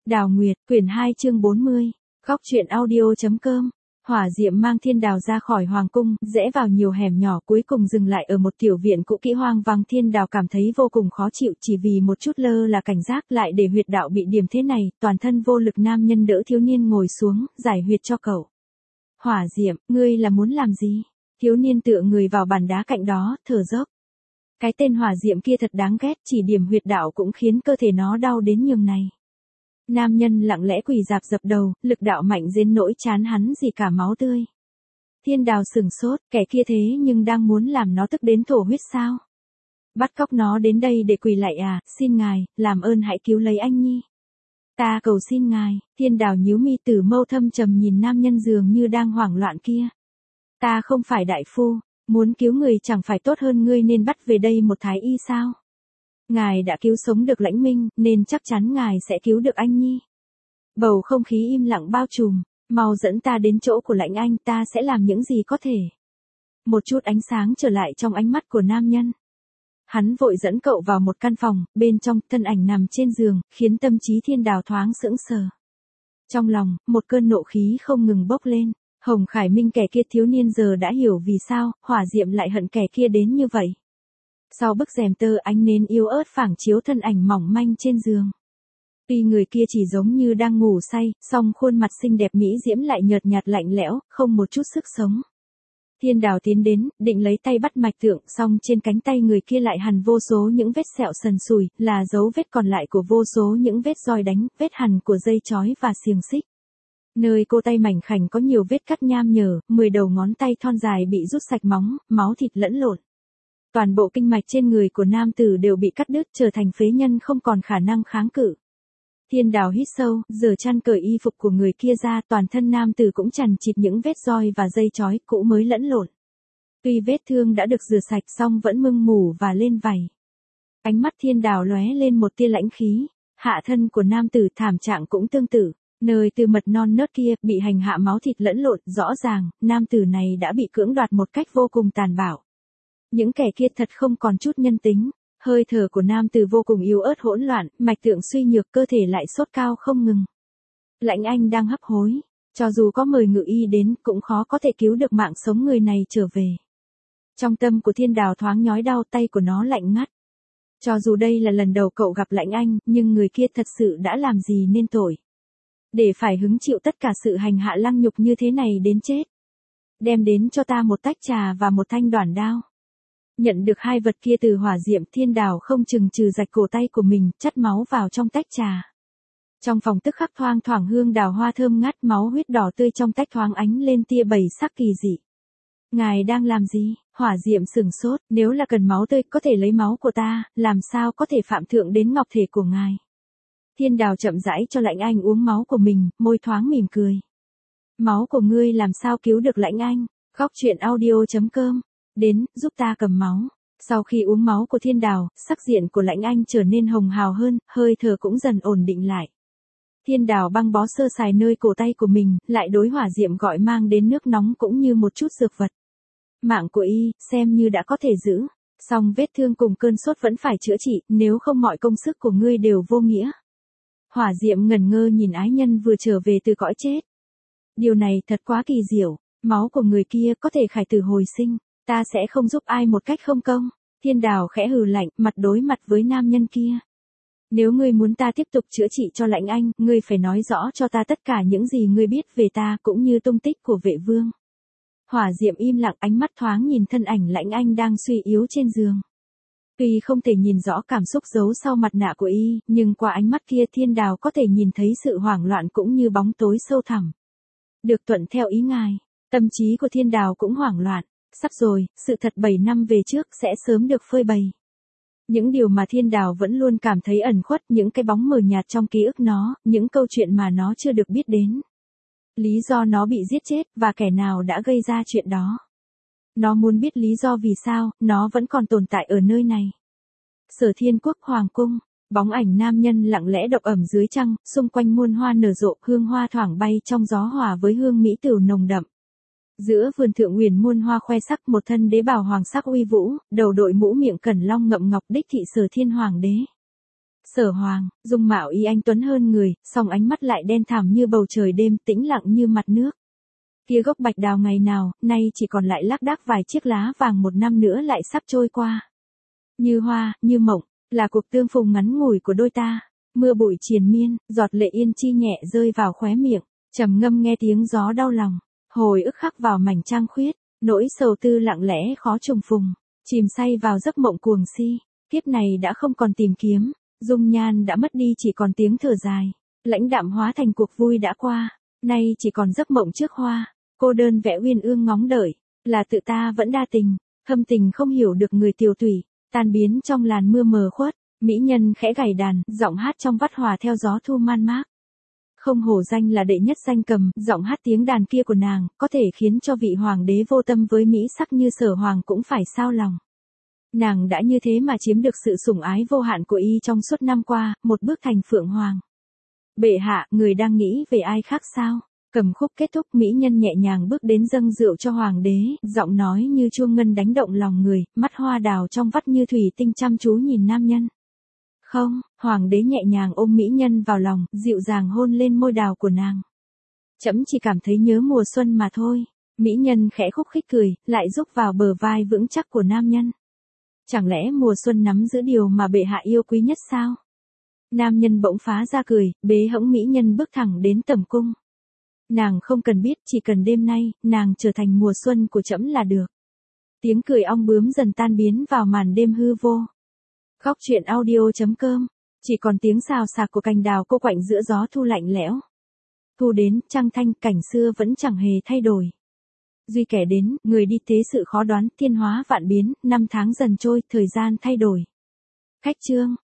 Đào Nguyệt, quyển 2 chương 40. Góc truyện audio.com. Hỏa diệm mang Thiên Đào ra khỏi hoàng cung, rẽ vào nhiều hẻm nhỏ, cuối cùng dừng lại ở một tiểu viện cũ kỹ hoang vắng. Thiên Đào cảm thấy vô cùng khó chịu, chỉ vì một chút lơ là cảnh giác lại để huyệt đạo bị điểm thế này. Toàn thân vô lực nam nhân đỡ thiếu niên ngồi xuống, giải huyệt cho cậu. Hỏa diệm, ngươi là muốn làm gì? Thiếu niên tựa người vào bàn đá cạnh đó, thở dốc. Cái tên hỏa diệm kia thật đáng ghét, chỉ điểm huyệt đạo cũng khiến cơ thể nó đau đến nhường này. Nam nhân lặng lẽ quỳ dạp dập đầu, lực đạo mạnh đến nỗi chán hắn gì cả máu tươi. Thiên Đào sửng sốt, kẻ kia thế nhưng đang muốn làm nó tức đến thổ huyết sao? Bắt cóc nó đến đây để quỳ lạy à? Xin ngài, làm ơn hãy cứu lấy anh nhi. Ta cầu xin ngài. Thiên Đào nhíu mi, tử mâu thâm trầm nhìn nam nhân dường như đang hoảng loạn kia. Ta không phải đại phu, muốn cứu người chẳng phải tốt hơn ngươi nên bắt về đây một thái y sao? Ngài đã cứu sống được Lãnh Minh, nên chắc chắn ngài sẽ cứu được anh nhi. Bầu không khí im lặng bao trùm, mau dẫn ta đến chỗ của Lãnh Anh, ta sẽ làm những gì có thể. Một chút ánh sáng trở lại trong ánh mắt của nam nhân. Hắn vội dẫn cậu vào một căn phòng, bên trong thân ảnh nằm trên giường, khiến tâm trí Thiên Đào thoáng sững sờ. Trong lòng, một cơn nộ khí không ngừng bốc lên. Hồng Khải Minh kẻ kia thiếu niên giờ đã hiểu vì sao, hỏa diệm lại hận kẻ kia đến như vậy. Sau bức rèm tơ ánh nến yếu ớt phảng chiếu thân ảnh mỏng manh trên giường. Tuy người kia chỉ giống như đang ngủ say, song khuôn mặt xinh đẹp mỹ diễm lại nhợt nhạt lạnh lẽo, không một chút sức sống. Thiên Đào tiến đến, định lấy tay bắt mạch tượng, song trên cánh tay người kia lại hằn vô số những vết sẹo sần sùi, là dấu vết còn lại của vô số những vết roi đánh, vết hằn của dây chói và xiềng xích. Nơi cô tay mảnh khảnh có nhiều vết cắt nham nhở, 10 đầu ngón tay thon dài bị rút sạch móng, máu thịt lẫn lộn. Toàn bộ kinh mạch trên người của nam tử đều bị cắt đứt, trở thành phế nhân không còn khả năng kháng cự. Thiên Đào hít sâu, giở chăn cởi y phục của người kia ra, toàn thân nam tử cũng chằng chịt những vết roi và dây chói cũ mới lẫn lộn. Tuy vết thương đã được rửa sạch song vẫn mưng mủ và lên vảy. Ánh mắt Thiên Đào lóe lên một tia lãnh khí, hạ thân của nam tử thảm trạng cũng tương tự. Nơi từ mật non nớt kia bị hành hạ máu thịt lẫn lộn, rõ ràng, nam tử này đã bị cưỡng đoạt một cách vô cùng tàn bạo. Những kẻ kia thật không còn chút nhân tính, hơi thở của nam tử vô cùng yếu ớt hỗn loạn, mạch tượng suy nhược, cơ thể lại sốt cao không ngừng. Lãnh Anh đang hấp hối, cho dù có mời ngự y đến cũng khó có thể cứu được mạng sống người này trở về. Trong tâm của Thiên Đào thoáng nhói đau, tay của nó lạnh ngắt. Cho dù đây là lần đầu cậu gặp Lãnh Anh, nhưng người kia thật sự đã làm gì nên tội. Để phải hứng chịu tất cả sự hành hạ lăng nhục như thế này đến chết. Đem đến cho ta một tách trà và một thanh đoản đao. Nhận được hai vật kia từ hỏa diệm, Thiên Đào không chừng chừ rạch cổ tay của mình, chắt máu vào trong tách trà. Trong phòng tức khắc thoang thoảng hương đào hoa thơm ngát, máu huyết đỏ tươi trong tách thoáng ánh lên tia bảy sắc kỳ dị. Ngài đang làm gì? Hỏa diệm sửng sốt, nếu là cần máu tươi có thể lấy máu của ta, làm sao có thể phạm thượng đến ngọc thể của ngài? Thiên Đào chậm rãi cho Lãnh Anh uống máu của mình, môi thoáng mỉm cười. Máu của ngươi làm sao cứu được Lãnh Anh? Góc truyện audio.com. Đến, giúp ta cầm máu. Sau khi uống máu của Thiên Đào, sắc diện của Lãnh Anh trở nên hồng hào hơn, hơi thở cũng dần ổn định lại. Thiên Đào băng bó sơ sài nơi cổ tay của mình, lại đối hỏa diệm gọi mang đến nước nóng cũng như một chút dược vật. Mạng của y, xem như đã có thể giữ. Song vết thương cùng cơn sốt vẫn phải chữa trị, nếu không mọi công sức của ngươi đều vô nghĩa. Hỏa diệm ngẩn ngơ nhìn ái nhân vừa trở về từ cõi chết. Điều này thật quá kỳ diệu, máu của người kia có thể khải tử hồi sinh. Ta sẽ không giúp ai một cách không công. Thiên Đào khẽ hừ lạnh, mặt đối mặt với nam nhân kia. Nếu ngươi muốn ta tiếp tục chữa trị cho Lãnh Anh, ngươi phải nói rõ cho ta tất cả những gì ngươi biết về ta cũng như tung tích của vệ vương. Hỏa diệm im lặng, ánh mắt thoáng nhìn thân ảnh Lãnh Anh đang suy yếu trên giường. Tuy không thể nhìn rõ cảm xúc giấu sau mặt nạ của y, nhưng qua ánh mắt kia Thiên Đào có thể nhìn thấy sự hoảng loạn cũng như bóng tối sâu thẳm. Được thuận theo ý ngài, tâm trí của Thiên Đào cũng hoảng loạn. Sắp rồi, sự thật 7 năm về trước sẽ sớm được phơi bày. Những điều mà Thiên Đào vẫn luôn cảm thấy ẩn khuất, những cái bóng mờ nhạt trong ký ức nó, những câu chuyện mà nó chưa được biết đến. Lý do nó bị giết chết và kẻ nào đã gây ra chuyện đó. Nó muốn biết lý do vì sao nó vẫn còn tồn tại ở nơi này. Sở Thiên Quốc Hoàng Cung, bóng ảnh nam nhân lặng lẽ độc ẩm dưới trăng, xung quanh muôn hoa nở rộ, hương hoa thoảng bay trong gió hòa với hương mỹ tửu nồng đậm. Giữa vườn thượng huyền muôn hoa khoe sắc, một thân đế bào hoàng sắc uy vũ, đầu đội mũ miệng cẩn long ngậm ngọc, đích thị Sở Thiên Hoàng đế. Sở Hoàng, dung mạo y anh tuấn hơn người, song ánh mắt lại đen thẳm như bầu trời đêm, tĩnh lặng như mặt nước. Kia gốc bạch đào ngày nào, nay chỉ còn lại lác đác vài chiếc lá vàng, một năm nữa lại sắp trôi qua. Như hoa, như mộng, là cuộc tương phùng ngắn ngủi của đôi ta. Mưa bụi triền miên, giọt lệ yên chi nhẹ rơi vào khóe miệng, trầm ngâm nghe tiếng gió đau lòng, hồi ức khắc vào mảnh trăng khuyết, nỗi sầu tư lặng lẽ khó trùng phùng, chìm say vào giấc mộng cuồng si. Kiếp này đã không còn tìm kiếm, dung nhan đã mất đi, chỉ còn tiếng thở dài, lãnh đạm hóa thành cuộc vui đã qua, nay chỉ còn giấc mộng trước hoa, cô đơn vẽ uyên ương ngóng đợi, là tự ta vẫn đa tình, thâm tình không hiểu được người tiều tủy, tan biến trong làn mưa mờ khuất. Mỹ nhân khẽ gảy đàn, giọng hát trong vắt hòa theo gió thu man mác. Không hổ danh là đệ nhất danh cầm, giọng hát tiếng đàn kia của nàng, có thể khiến cho vị hoàng đế vô tâm với mỹ sắc như Sở Hoàng cũng phải xao lòng. Nàng đã như thế mà chiếm được sự sủng ái vô hạn của y trong suốt năm qua, một bước thành phượng hoàng. Bệ hạ, người đang nghĩ về ai khác sao? Cầm khúc kết thúc, mỹ nhân nhẹ nhàng bước đến dâng rượu cho hoàng đế, giọng nói như chuông ngân đánh động lòng người, mắt hoa đào trong vắt như thủy tinh chăm chú nhìn nam nhân. Không, hoàng đế nhẹ nhàng ôm mỹ nhân vào lòng, dịu dàng hôn lên môi đào của nàng. Trẫm chỉ cảm thấy nhớ mùa xuân mà thôi. Mỹ nhân khẽ khúc khích cười, lại rúc vào bờ vai vững chắc của nam nhân. Chẳng lẽ mùa xuân nắm giữ điều mà bệ hạ yêu quý nhất sao? Nam nhân bỗng phá ra cười, bế hõng mỹ nhân bước thẳng đến tầm cung. Nàng không cần biết, chỉ cần đêm nay, nàng trở thành mùa xuân của trẫm là được. Tiếng cười ong bướm dần tan biến vào màn đêm hư vô. Góc truyện audio.com, chỉ còn tiếng xào xạc của cành đào cô quạnh giữa gió thu lạnh lẽo. Thu đến, trăng thanh, cảnh xưa vẫn chẳng hề thay đổi. Duy kẻ đến, người đi thế sự khó đoán, thiên hóa vạn biến, năm tháng dần trôi, thời gian thay đổi. Khách chương.